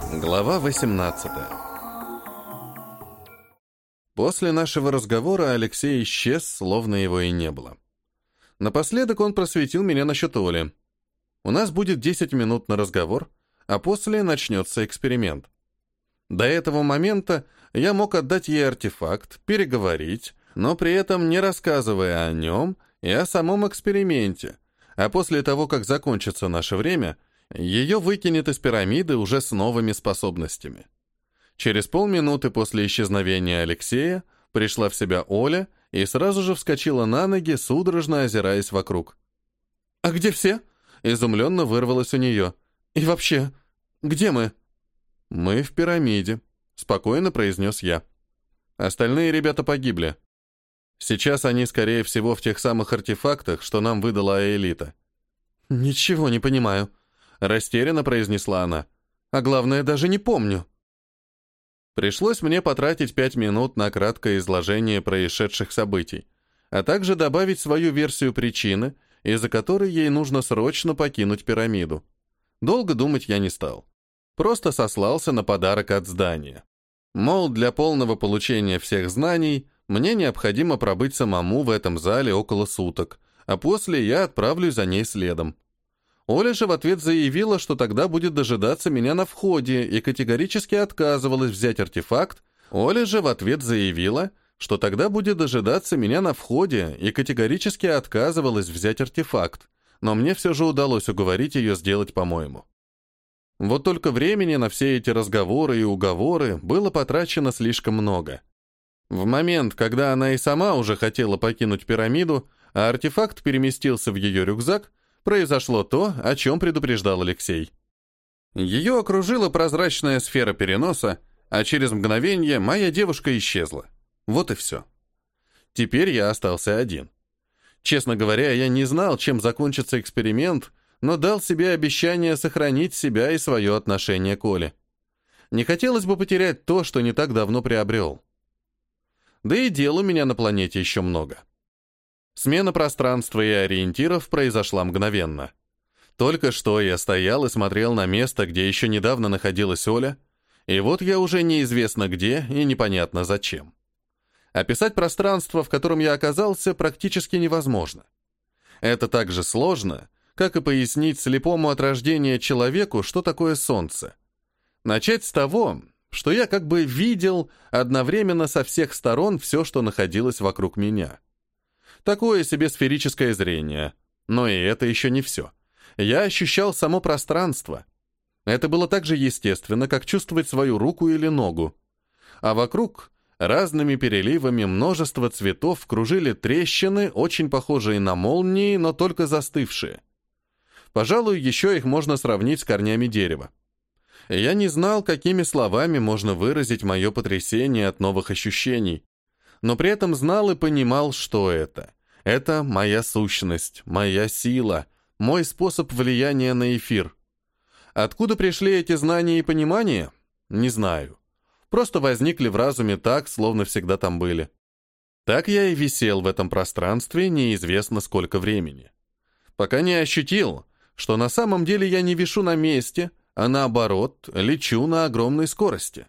Глава 18. После нашего разговора Алексей исчез, словно его и не было. Напоследок он просветил меня насчет Оли. У нас будет 10 минут на разговор, а после начнется эксперимент. До этого момента я мог отдать ей артефакт, переговорить, но при этом не рассказывая о нем и о самом эксперименте, а после того, как закончится наше время, ее выкинет из пирамиды уже с новыми способностями. Через полминуты после исчезновения Алексея пришла в себя Оля и сразу же вскочила на ноги, судорожно озираясь вокруг. «А где все?» — изумленно вырвалось у нее. «И вообще, где мы?» «Мы в пирамиде», — спокойно произнес я. «Остальные ребята погибли. Сейчас они, скорее всего, в тех самых артефактах, что нам выдала Аэлита». «Ничего не понимаю», — растерянно произнесла она. «А главное, даже не помню». Пришлось мне потратить 5 минут на краткое изложение происшедших событий, а также добавить свою версию причины, из-за которой ей нужно срочно покинуть пирамиду. Долго думать я не стал. Просто сослался на подарок от здания. Мол, для полного получения всех знаний мне необходимо пробыть самому в этом зале около суток, а после я отправлюсь за ней следом. Оля же в ответ заявила, что тогда будет дожидаться меня на входе, и категорически отказывалась взять артефакт. Но мне все же удалось уговорить ее сделать по-моему. Вот только времени на все эти разговоры и уговоры было потрачено слишком много. В момент, когда она и сама уже хотела покинуть пирамиду, а артефакт переместился в ее рюкзак, произошло то, о чем предупреждал Алексей. Ее окружила прозрачная сфера переноса, а через мгновение моя девушка исчезла. Вот и все. Теперь я остался один. Честно говоря, я не знал, чем закончится эксперимент, но дал себе обещание сохранить себя и свое отношение к Оле. Не хотелось бы потерять то, что не так давно приобрел. Да и дел у меня на планете еще много. Смена пространства и ориентиров произошла мгновенно. Только что я стоял и смотрел на место, где еще недавно находилась Оля, и вот я уже неизвестно где и непонятно зачем. Описать пространство, в котором я оказался, практически невозможно. Это так же сложно, как и пояснить слепому от рождения человеку, что такое солнце. Начать с того, что я как бы видел одновременно со всех сторон все, что находилось вокруг меня. Такое себе сферическое зрение. Но и это еще не все. Я ощущал само пространство. Это было так же естественно, как чувствовать свою руку или ногу. А вокруг разными переливами множество цветов кружили трещины, очень похожие на молнии, но только застывшие. Пожалуй, еще их можно сравнить с корнями дерева. Я не знал, какими словами можно выразить мое потрясение от новых ощущений, но при этом знал и понимал, что это. Это моя сущность, моя сила, мой способ влияния на эфир. Откуда пришли эти знания и понимание? Не знаю. Просто возникли в разуме так, словно всегда там были. Так я и висел в этом пространстве неизвестно сколько времени. Пока не ощутил, что на самом деле я не вишу на месте, а наоборот, лечу на огромной скорости.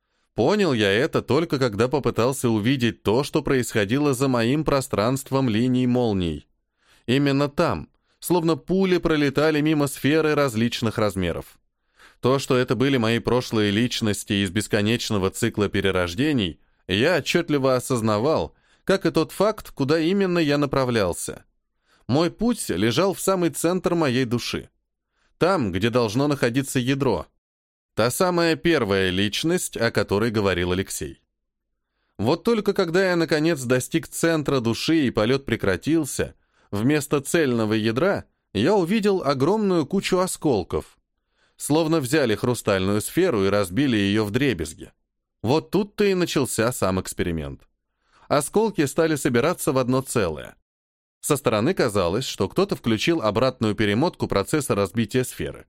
Понял я это только когда попытался увидеть то, что происходило за моим пространством линий молний. Именно там, словно пули пролетали мимо сферы различных размеров. То, что это были мои прошлые личности из бесконечного цикла перерождений, я отчетливо осознавал, как и тот факт, куда именно я направлялся. Мой путь лежал в самый центр моей души. Там, где должно находиться ядро. Та самая первая личность, о которой говорил Алексей. Вот только когда я, наконец, достиг центра души и полет прекратился, вместо цельного ядра я увидел огромную кучу осколков. Словно взяли хрустальную сферу и разбили ее вдребезги. Вот тут-то и начался сам эксперимент. Осколки стали собираться в одно целое. Со стороны казалось, что кто-то включил обратную перемотку процесса разбития сферы.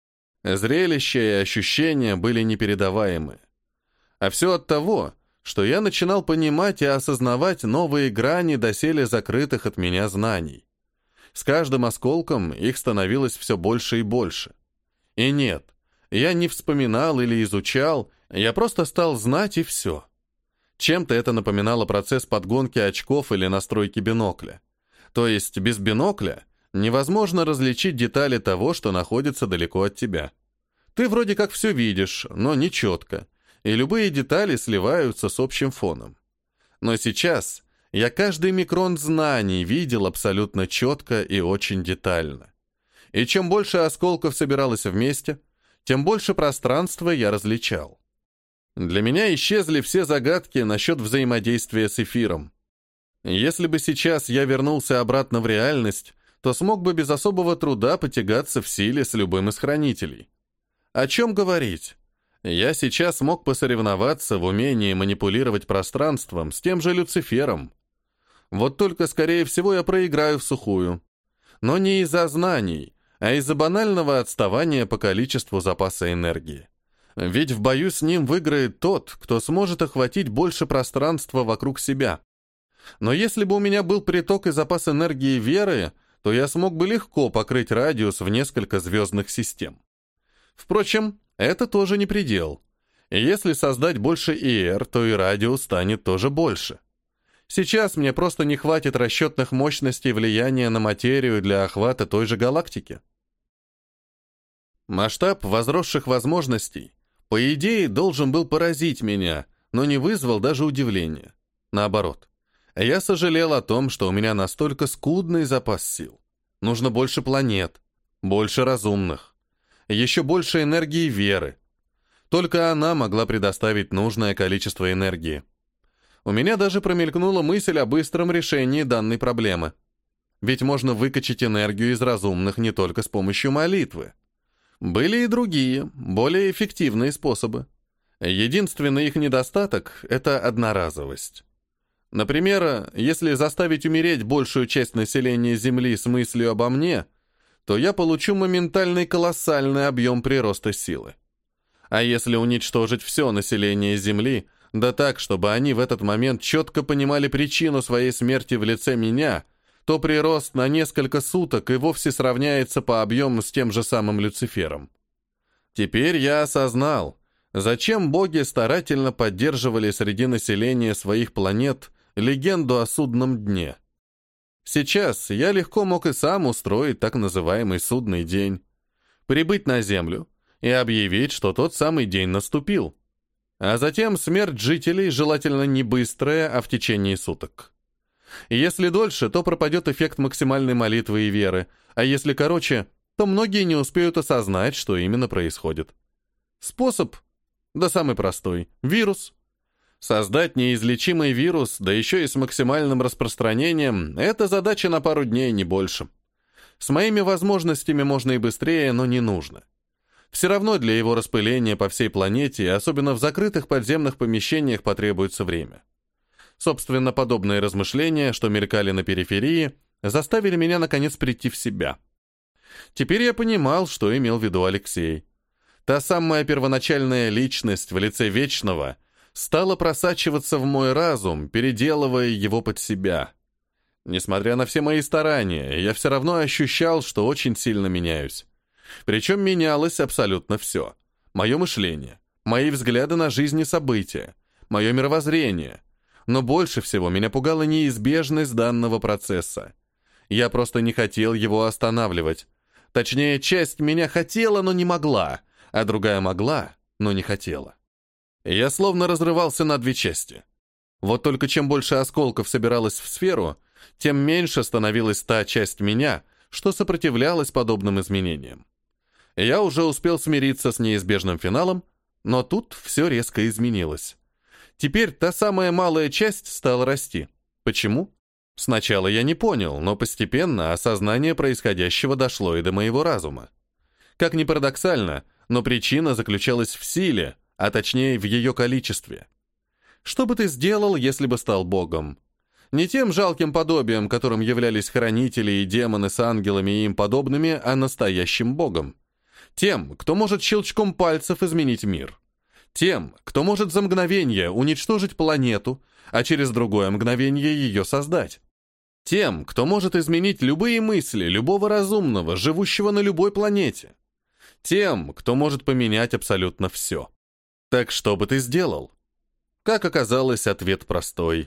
Зрелище и ощущения были непередаваемы. А все от того, что я начинал понимать и осознавать новые грани доселе закрытых от меня знаний. С каждым осколком их становилось все больше и больше. И нет, Я не вспоминал или изучал, я просто стал знать и все. Чем-то это напоминало процесс подгонки очков или настройки бинокля. То есть без бинокля невозможно различить детали того, что находится далеко от тебя. Ты вроде как все видишь, но не четко, и любые детали сливаются с общим фоном. Но сейчас я каждый микрон знаний видел абсолютно четко и очень детально. И чем больше осколков собиралось вместе, тем больше пространства я различал. Для меня исчезли все загадки насчет взаимодействия с эфиром. Если бы сейчас я вернулся обратно в реальность, то смог бы без особого труда потягаться в силе с любым из хранителей. О чем говорить? Я сейчас мог посоревноваться в умении манипулировать пространством с тем же Люцифером. Вот только, скорее всего, я проиграю всухую. Но не из-за знаний, а из-за банального отставания по количеству запаса энергии. Ведь в бою с ним выиграет тот, кто сможет охватить больше пространства вокруг себя. Но если бы у меня был приток и запас энергии веры, то я смог бы легко покрыть радиус в несколько звездных систем. Впрочем, это тоже не предел. Если создать больше ИР, то и радиус станет тоже больше. Сейчас мне просто не хватит расчетных мощностей влияния на материю для охвата той же галактики. Масштаб возросших возможностей, по идее, должен был поразить меня, но не вызвал даже удивления. Наоборот, я сожалел о том, что у меня настолько скудный запас сил. Нужно больше планет, больше разумных, еще больше энергии веры. Только она могла предоставить нужное количество энергии. У меня даже промелькнула мысль о быстром решении данной проблемы. Ведь можно выкачать энергию из разумных не только с помощью молитвы. Были и другие, более эффективные способы. Единственный их недостаток – это одноразовость. Например, если заставить умереть большую часть населения Земли с мыслью обо мне, то я получу моментальный колоссальный объем прироста силы. А если уничтожить все население Земли, да так, чтобы они в этот момент четко понимали причину своей смерти в лице меня, то прирост на несколько суток и вовсе сравняется по объему с тем же самым Люцифером. Теперь я осознал, зачем боги старательно поддерживали среди населения своих планет легенду о судном дне. Сейчас я легко мог и сам устроить так называемый судный день, прибыть на Землю и объявить, что тот самый день наступил, а затем смерть жителей желательно не быстрая, а в течение суток. Если дольше, то пропадет эффект максимальной молитвы и веры, а если короче, то многие не успеют осознать, что именно происходит. Способ? Да самый простой. Вирус. Создать неизлечимый вирус, да еще и с максимальным распространением, это задача на пару дней, не больше. С моими возможностями можно и быстрее, но не нужно. Все равно для его распыления по всей планете, особенно в закрытых подземных помещениях, потребуется время. Собственно, подобные размышления, что мелькали на периферии, заставили меня наконец прийти в себя. Теперь я понимал, что имел в виду Алексей. Та самая первоначальная личность в лице Вечного стала просачиваться в мой разум, переделывая его под себя. Несмотря на все мои старания, я все равно ощущал, что очень сильно меняюсь. Причем менялось абсолютно все. Мое мышление, мои взгляды на жизнь и события, мое мировоззрение. Но больше всего меня пугала неизбежность данного процесса. Я просто не хотел его останавливать. Точнее, часть меня хотела, но не могла, а другая могла, но не хотела. Я словно разрывался на две части. Вот только чем больше осколков собиралось в сферу, тем меньше становилась та часть меня, что сопротивлялась подобным изменениям. Я уже успел смириться с неизбежным финалом, но тут все резко изменилось. Теперь та самая малая часть стала расти. Почему? Сначала я не понял, но постепенно осознание происходящего дошло и до моего разума. Как ни парадоксально, но причина заключалась в силе, а точнее в ее количестве. Что бы ты сделал, если бы стал богом? Не тем жалким подобием, которым являлись хранители и демоны с ангелами и им подобными, а настоящим богом. Тем, кто может щелчком пальцев изменить мир. Тем, кто может за мгновение уничтожить планету, а через другое мгновение ее создать. Тем, кто может изменить любые мысли любого разумного, живущего на любой планете. Тем, кто может поменять абсолютно все. Так что бы ты сделал? Как оказалось, ответ простой.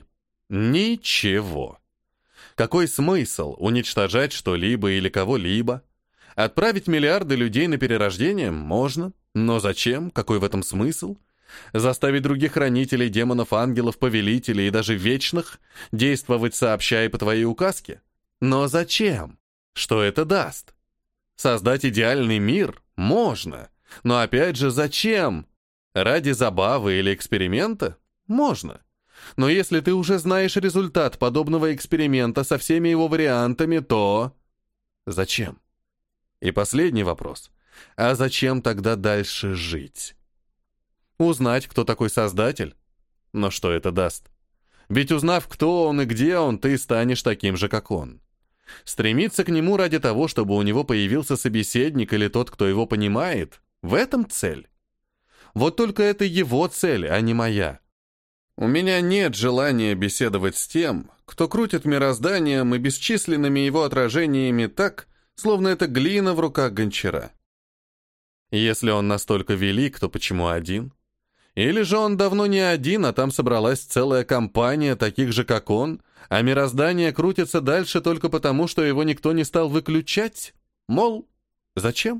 Ничего. Какой смысл уничтожать что-либо или кого-либо? Отправить миллиарды людей на перерождение можно, но зачем? Какой в этом смысл? Заставить других хранителей, демонов, ангелов, повелителей и даже вечных действовать сообща и по твоей указке? Но зачем? Что это даст? Создать идеальный мир можно, но опять же зачем? Ради забавы или эксперимента? Можно. Но если ты уже знаешь результат подобного эксперимента со всеми его вариантами, то... Зачем? И последний вопрос. А зачем тогда дальше жить? Узнать, кто такой Создатель? Но что это даст? Ведь узнав, кто он и где он, ты станешь таким же, как он. Стремиться к нему ради того, чтобы у него появился собеседник или тот, кто его понимает, в этом цель. Вот только это его цель, а не моя. У меня нет желания беседовать с тем, кто крутит мирозданием и бесчисленными его отражениями так, словно это глина в руках гончара. Если он настолько велик, то почему один? Или же он давно не один, а там собралась целая компания таких же, как он, а мироздание крутится дальше только потому, что его никто не стал выключать? Мол, зачем?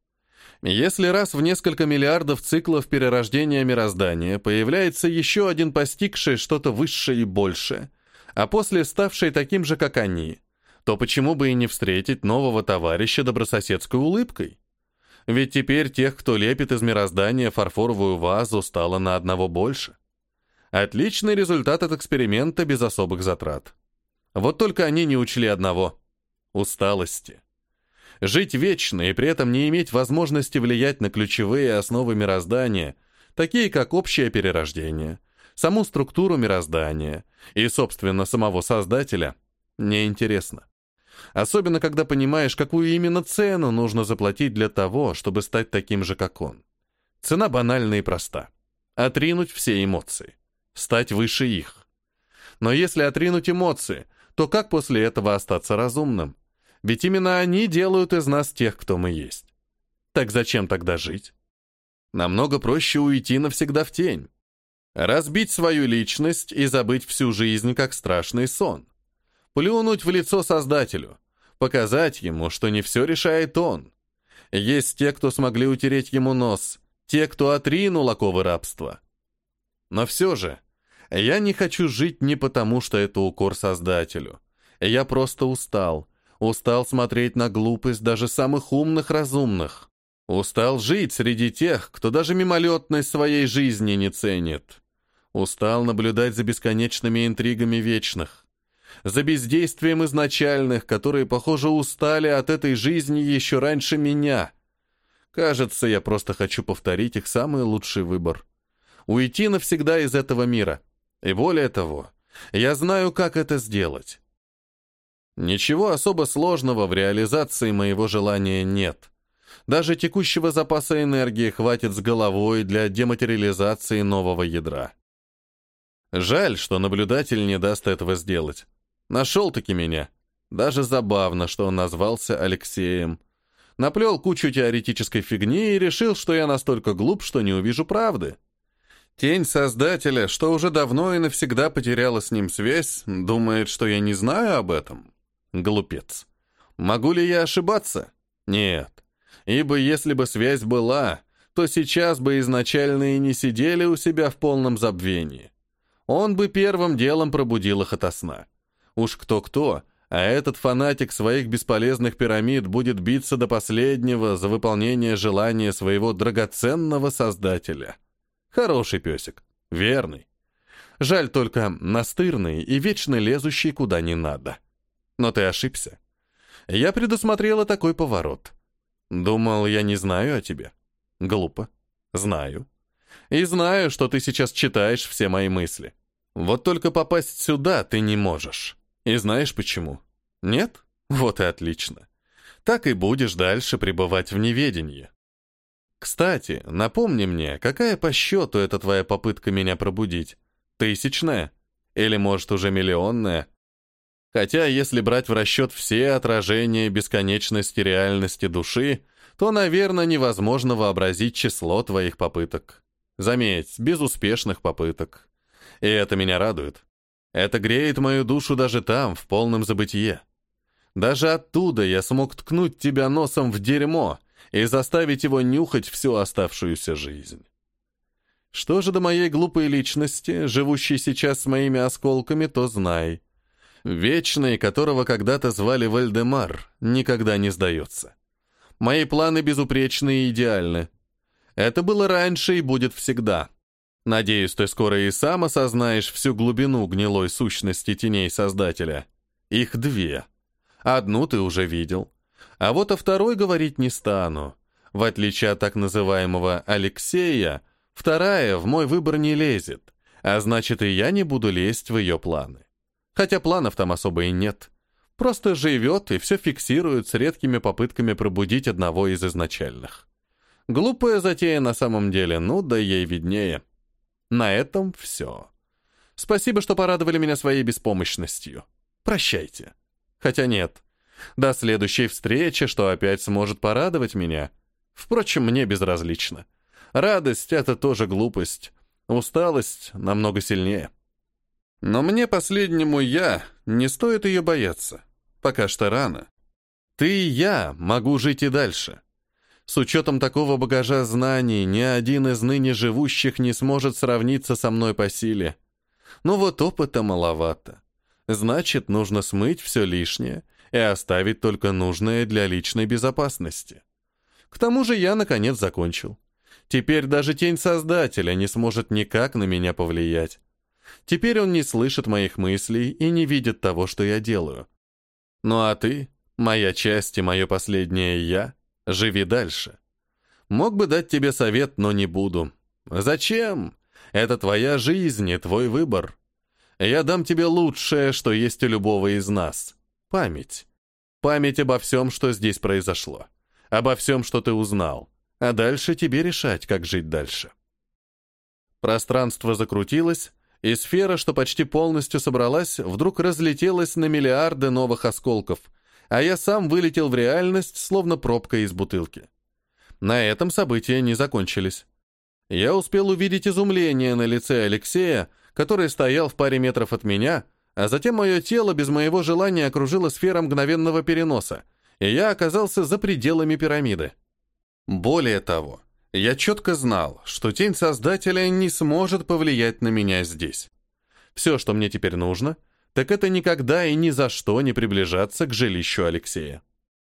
Если раз в несколько миллиардов циклов перерождения мироздания появляется еще один постигший что-то высшее и большее, а после ставший таким же, как они, то почему бы и не встретить нового товарища добрососедской улыбкой? Ведь теперь тех, кто лепит из мироздания фарфоровую вазу, стало на одного больше. Отличный результат от эксперимента без особых затрат. Вот только они не учли одного — усталости. Жить вечно и при этом не иметь возможности влиять на ключевые основы мироздания, такие как общее перерождение, саму структуру мироздания и, собственно, самого Создателя, неинтересно. Особенно, когда понимаешь, какую именно цену нужно заплатить для того, чтобы стать таким же, как он. Цена банальна и проста. Отринуть все эмоции. Стать выше их. Но если отринуть эмоции, то как после этого остаться разумным? Ведь именно они делают из нас тех, кто мы есть. Так зачем тогда жить? Намного проще уйти навсегда в тень. Разбить свою личность и забыть всю жизнь, как страшный сон. Плюнуть в лицо Создателю. Показать ему, что не все решает он. Есть те, кто смогли утереть ему нос. Те, кто отринул оковы рабства. Но все же, я не хочу жить не потому, что это укор Создателю. Я просто устал. Устал смотреть на глупость даже самых умных разумных. Устал жить среди тех, кто даже мимолетность своей жизни не ценит. Устал наблюдать за бесконечными интригами вечных. За бездействием изначальных, которые, похоже, устали от этой жизни еще раньше меня. Кажется, я просто хочу повторить их самый лучший выбор. Уйти навсегда из этого мира. И более того, я знаю, как это сделать. Ничего особо сложного в реализации моего желания нет. Даже текущего запаса энергии хватит с головой для дематериализации нового ядра. Жаль, что наблюдатель не даст этого сделать. Нашел-таки меня. Даже забавно, что он назвался Алексеем. Наплел кучу теоретической фигни и решил, что я настолько глуп, что не увижу правды. Тень Создателя, что уже давно и навсегда потеряла с ним связь, думает, что я не знаю об этом. Глупец. Могу ли я ошибаться? Нет. Ибо если бы связь была, то сейчас бы изначально и не сидели у себя в полном забвении. Он бы первым делом пробудил их ото сна. Уж кто-кто, а этот фанатик своих бесполезных пирамид будет биться до последнего за выполнение желания своего драгоценного Создателя. Хороший песик, верный. Жаль только настырный и вечно лезущий куда не надо. Но ты ошибся. Я предусмотрела такой поворот. Думал, я не знаю о тебе. Глупо. Знаю. И знаю, что ты сейчас читаешь все мои мысли. Вот только попасть сюда ты не можешь. И знаешь почему? Нет? Вот и отлично. Так и будешь дальше пребывать в неведении. Кстати, напомни мне, какая по счету эта твоя попытка меня пробудить? Тысячная? Или, может, уже миллионная? Хотя, если брать в расчет все отражения бесконечности реальности души, то, наверное, невозможно вообразить число твоих попыток. Заметь, безуспешных попыток. И это меня радует. Это греет мою душу даже там, в полном забытье. Даже оттуда я смог ткнуть тебя носом в дерьмо и заставить его нюхать всю оставшуюся жизнь. Что же до моей глупой личности, живущей сейчас с моими осколками, то знай. Вечный, которого когда-то звали Вальдемар, никогда не сдается. Мои планы безупречны и идеальны. Это было раньше и будет всегда. Надеюсь, ты скоро и сам осознаешь всю глубину гнилой сущности теней Создателя. Их две. Одну ты уже видел. А вот о второй говорить не стану. В отличие от так называемого Алексея, вторая в мой выбор не лезет, а значит, и я не буду лезть в ее планы. Хотя планов там особо и нет. Просто живет и все фиксирует с редкими попытками пробудить одного из изначальных. Глупая затея на самом деле, ну да ей виднее. На этом все. Спасибо, что порадовали меня своей беспомощностью. Прощайте. Хотя нет. До следующей встречи, что опять сможет порадовать меня. Впрочем, мне безразлично. Радость — это тоже глупость. Усталость намного сильнее. Но мне, последнему «я», не стоит ее бояться. Пока что рано. Ты и я могу жить и дальше. С учетом такого багажа знаний, ни один из ныне живущих не сможет сравниться со мной по силе. Но вот опыта маловато. Значит, нужно смыть все лишнее и оставить только нужное для личной безопасности. К тому же я, наконец, закончил. Теперь даже тень Создателя не сможет никак на меня повлиять. Теперь он не слышит моих мыслей и не видит того, что я делаю. Ну а ты, моя часть и мое последнее «я», живи дальше. Мог бы дать тебе совет, но не буду. Зачем? Это твоя жизнь и твой выбор. Я дам тебе лучшее, что есть у любого из нас. Память. Память обо всем, что здесь произошло. Обо всем, что ты узнал. А дальше тебе решать, как жить дальше. Пространство закрутилось, и сфера, что почти полностью собралась, вдруг разлетелась на миллиарды новых осколков, а я сам вылетел в реальность, словно пробка из бутылки. На этом события не закончились. Я успел увидеть изумление на лице Алексея, который стоял в паре метров от меня, а затем мое тело без моего желания окружило сфера мгновенного переноса, и я оказался за пределами пирамиды. Более того, я четко знал, что тень Создателя не сможет повлиять на меня здесь. Все, что мне теперь нужно, так это никогда и ни за что не приближаться к жилищу Алексея.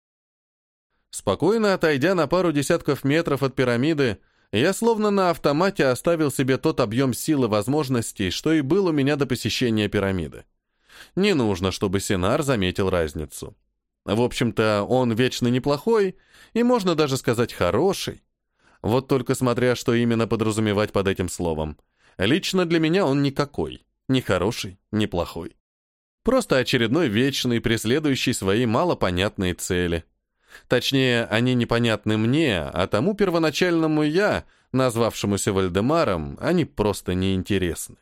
Спокойно отойдя на пару десятков метров от пирамиды, я словно на автомате оставил себе тот объем сил и возможностей, что и был у меня до посещения пирамиды. Не нужно, чтобы Синар заметил разницу. В общем-то, он вечно неплохой, и можно даже сказать хороший. Вот только смотря, что именно подразумевать под этим словом. Лично для меня он никакой. Ни хороший, ни плохой. Просто очередной вечный, преследующий свои малопонятные цели. Точнее, они непонятны мне, а тому первоначальному «я», назвавшемуся Вальдемаром, они просто неинтересны.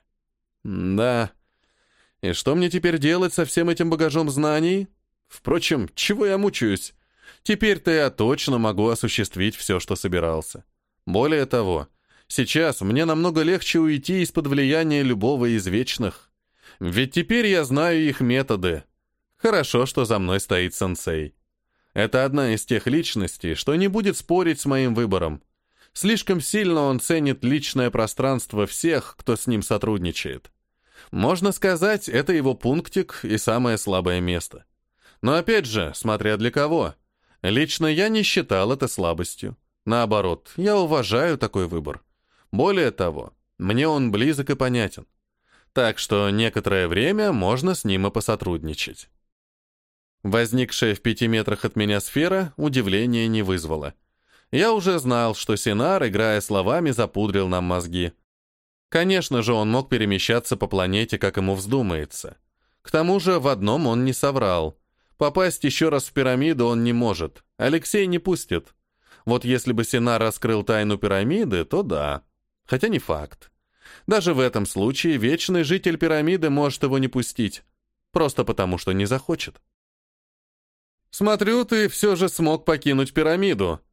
Да. И что мне теперь делать со всем этим багажом знаний? Впрочем, чего я мучаюсь? Теперь-то я точно могу осуществить все, что собирался. Более того, сейчас мне намного легче уйти из-под влияния любого из вечных. Ведь теперь я знаю их методы. Хорошо, что за мной стоит сенсей. Это одна из тех личностей, что не будет спорить с моим выбором. Слишком сильно он ценит личное пространство всех, кто с ним сотрудничает. Можно сказать, это его пунктик и самое слабое место. Но опять же, смотря для кого. Лично я не считал это слабостью. Наоборот, я уважаю такой выбор. Более того, мне он близок и понятен. Так что некоторое время можно с ним и посотрудничать. Возникшая в 5 метрах от меня сфера удивления не вызвала. Я уже знал, что Синар, играя словами, запудрил нам мозги. Конечно же, он мог перемещаться по планете, как ему вздумается. К тому же в одном он не соврал. Попасть еще раз в пирамиду он не может. Алексей не пустит. Вот если бы Синар раскрыл тайну пирамиды, то да. Хотя не факт. Даже в этом случае вечный житель пирамиды может его не пустить. Просто потому, что не захочет. «Смотрю, ты все же смог покинуть пирамиду.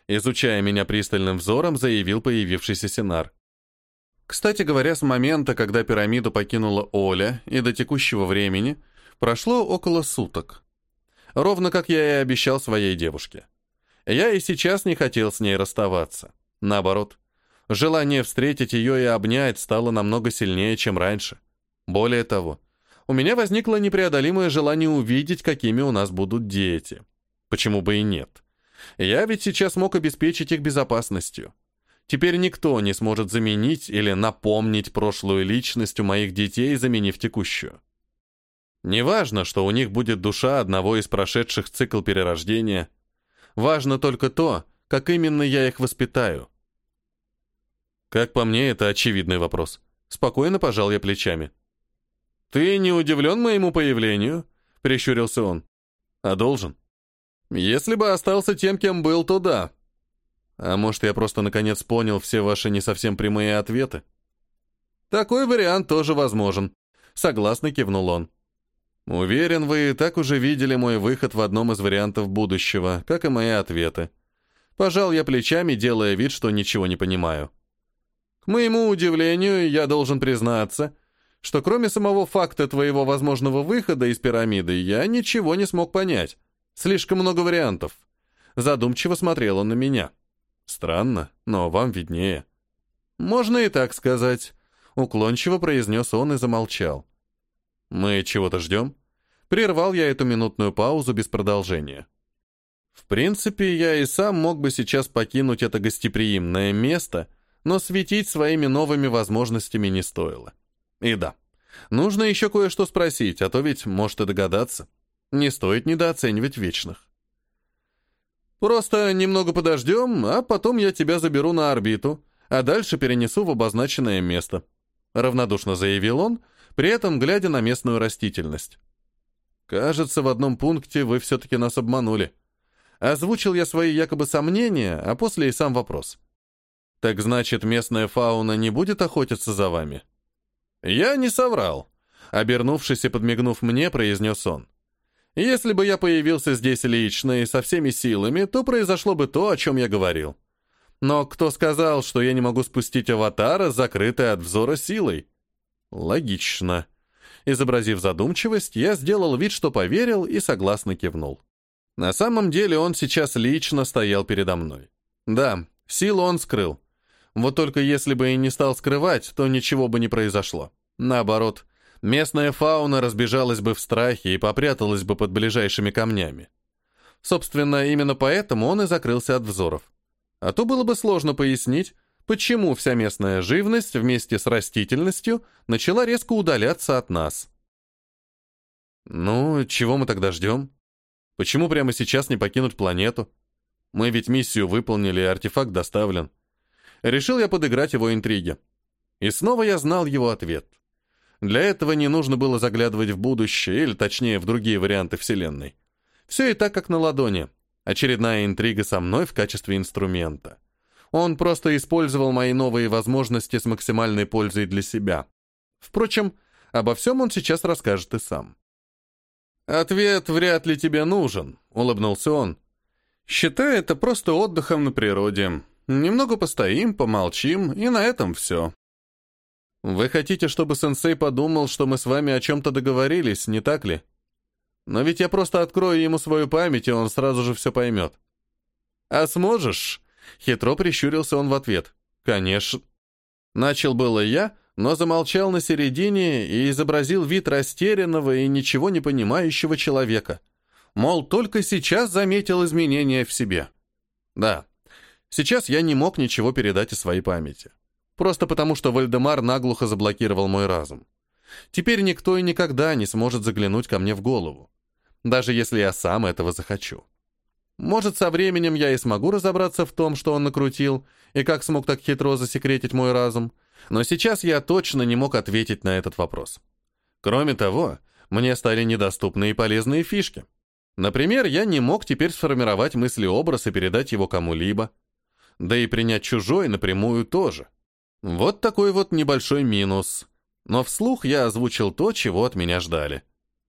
Изучая меня пристальным взором, заявил появившийся Синар. Кстати говоря, с момента, когда пирамиду покинула Оля, и до текущего времени, прошло около суток. Ровно как я и обещал своей девушке. Я и сейчас не хотел с ней расставаться. Наоборот, желание встретить ее и обнять стало намного сильнее, чем раньше. Более того, у меня возникло непреодолимое желание увидеть, какими у нас будут дети. Почему бы и нет? Я ведь сейчас мог обеспечить их безопасностью. Теперь никто не сможет заменить или напомнить прошлую личность у моих детей, заменив текущую. Неважно, что у них будет душа одного из прошедших цикл перерождения. Важно только то, как именно я их воспитаю. Как по мне, это очевидный вопрос. Спокойно пожал я плечами. «Ты не удивлен моему появлению?» — прищурился он. «А должен. Если бы остался тем, кем был, то да. А может, я просто наконец понял все ваши не совсем прямые ответы?» «Такой вариант тоже возможен», — согласно кивнул он. «Уверен, вы и так уже видели мой выход в одном из вариантов будущего, как и мои ответы». Пожал я плечами, делая вид, что ничего не понимаю. «К моему удивлению, я должен признаться, что кроме самого факта твоего возможного выхода из пирамиды, я ничего не смог понять. Слишком много вариантов». Задумчиво смотрел он на меня. «Странно, но вам виднее». «Можно и так сказать», — уклончиво произнес он и замолчал. «Мы чего-то ждем?» Прервал я эту минутную паузу без продолжения. В принципе, я и сам мог бы сейчас покинуть это гостеприимное место, но светить своими новыми возможностями не стоило. И да, нужно еще кое-что спросить, а то ведь может и догадаться. Не стоит недооценивать вечных. «Просто немного подождем, а потом я тебя заберу на орбиту, а дальше перенесу в обозначенное место», — равнодушно заявил он, при этом глядя на местную растительность. «Кажется, в одном пункте вы все-таки нас обманули». Озвучил я свои якобы сомнения, а после и сам вопрос. «Так значит, местная фауна не будет охотиться за вами?» «Я не соврал», — обернувшись и подмигнув мне, произнес он. «Если бы я появился здесь лично и со всеми силами, то произошло бы то, о чем я говорил. Но кто сказал, что я не могу спустить аватара, закрытой от взора силой?» «Логично». Изобразив задумчивость, я сделал вид, что поверил, и согласно кивнул. На самом деле он сейчас лично стоял передо мной. Да, силу он скрыл. Вот только если бы и не стал скрывать, то ничего бы не произошло. Наоборот, местная фауна разбежалась бы в страхе и попряталась бы под ближайшими камнями. Собственно, именно поэтому он и закрылся от взоров. А то было бы сложно пояснить, почему вся местная живность вместе с растительностью начала резко удаляться от нас. Ну, чего мы тогда ждем? Почему прямо сейчас не покинуть планету? Мы ведь миссию выполнили, и артефакт доставлен. Решил я подыграть его интриге. И снова я знал его ответ. Для этого не нужно было заглядывать в будущее, или точнее в другие варианты Вселенной. Все и так, как на ладони. Очередная интрига со мной в качестве инструмента. Он просто использовал мои новые возможности с максимальной пользой для себя. Впрочем, обо всем он сейчас расскажет и сам. «Ответ вряд ли тебе нужен», — улыбнулся он. «Считай это просто отдыхом на природе. Немного постоим, помолчим, и на этом все». «Вы хотите, чтобы сенсей подумал, что мы с вами о чем-то договорились, не так ли? Но ведь я просто открою ему свою память, и он сразу же все поймет». «А сможешь?» — хитро прищурился он в ответ. «Конечно». Начал было я, но замолчал на середине и изобразил вид растерянного и ничего не понимающего человека. Мол, только сейчас заметил изменения в себе. Да, сейчас я не мог ничего передать из своей памяти. Просто потому, что Вальдемар наглухо заблокировал мой разум. Теперь никто и никогда не сможет заглянуть ко мне в голову. Даже если я сам этого захочу. Может, со временем я и смогу разобраться в том, что он накрутил, и как смог так хитро засекретить мой разум, но сейчас я точно не мог ответить на этот вопрос. Кроме того, мне стали недоступны и полезные фишки. Например, я не мог теперь сформировать мыслеобраз и передать его кому-либо. Да и принять чужой напрямую тоже. Вот такой вот небольшой минус. Но вслух я озвучил то, чего от меня ждали.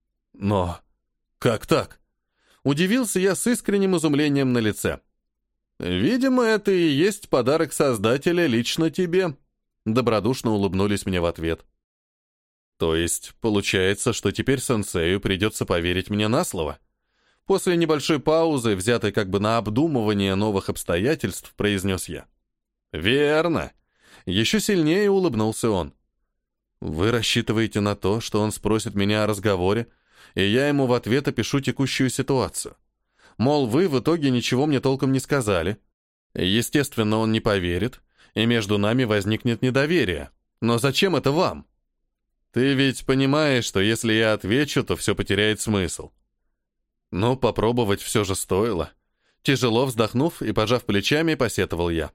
Но как так? Удивился я с искренним изумлением на лице. Видимо, это и есть подарок Создателя лично тебе. Добродушно улыбнулись мне в ответ. То есть, получается, что теперь сенсею придется поверить мне на слово? После небольшой паузы, взятой как бы на обдумывание новых обстоятельств, произнес я. «Верно!» Еще сильнее улыбнулся он. «Вы рассчитываете на то, что он спросит меня о разговоре, и я ему в ответ опишу текущую ситуацию? Мол, вы в итоге ничего мне толком не сказали. Естественно, он не поверит, и между нами возникнет недоверие. Но зачем это вам? Ты ведь понимаешь, что если я отвечу, то все потеряет смысл». Но попробовать все же стоило. Тяжело вздохнув и пожав плечами, посетовал я.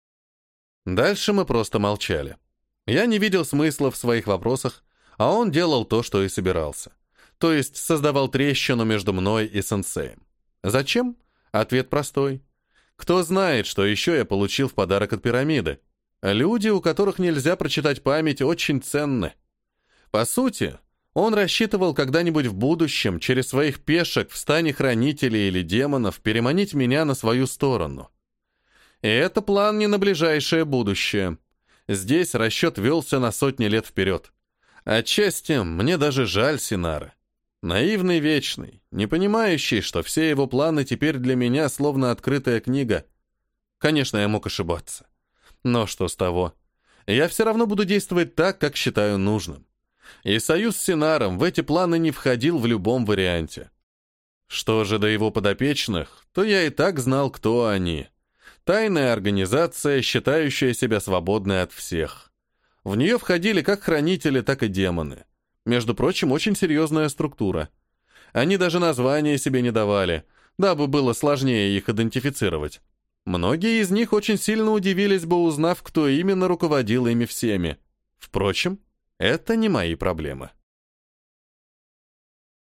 Дальше мы просто молчали. Я не видел смысла в своих вопросах, а он делал то, что и собирался. То есть создавал трещину между мной и сенсеем. Зачем? Ответ простой. Кто знает, что еще я получил в подарок от пирамиды? Люди, у которых нельзя прочитать память, очень ценны. По сути, он рассчитывал когда-нибудь в будущем через своих пешек в стане хранителей или демонов переманить меня на свою сторону. И это план не на ближайшее будущее. Здесь расчет велся на сотни лет вперед. Отчасти мне даже жаль Синара. Наивный вечный, не понимающий, что все его планы теперь для меня словно открытая книга. Конечно, я мог ошибаться. Но что с того? Я все равно буду действовать так, как считаю нужным. И союз с Синаром в эти планы не входил в любом варианте. Что же до его подопечных, то я и так знал, кто они. Тайная организация, считающая себя свободной от всех. В нее входили как хранители, так и демоны. Между прочим, очень серьезная структура. Они даже названия себе не давали, дабы было сложнее их идентифицировать. Многие из них очень сильно удивились бы, узнав, кто именно руководил ими всеми. Впрочем, это не мои проблемы.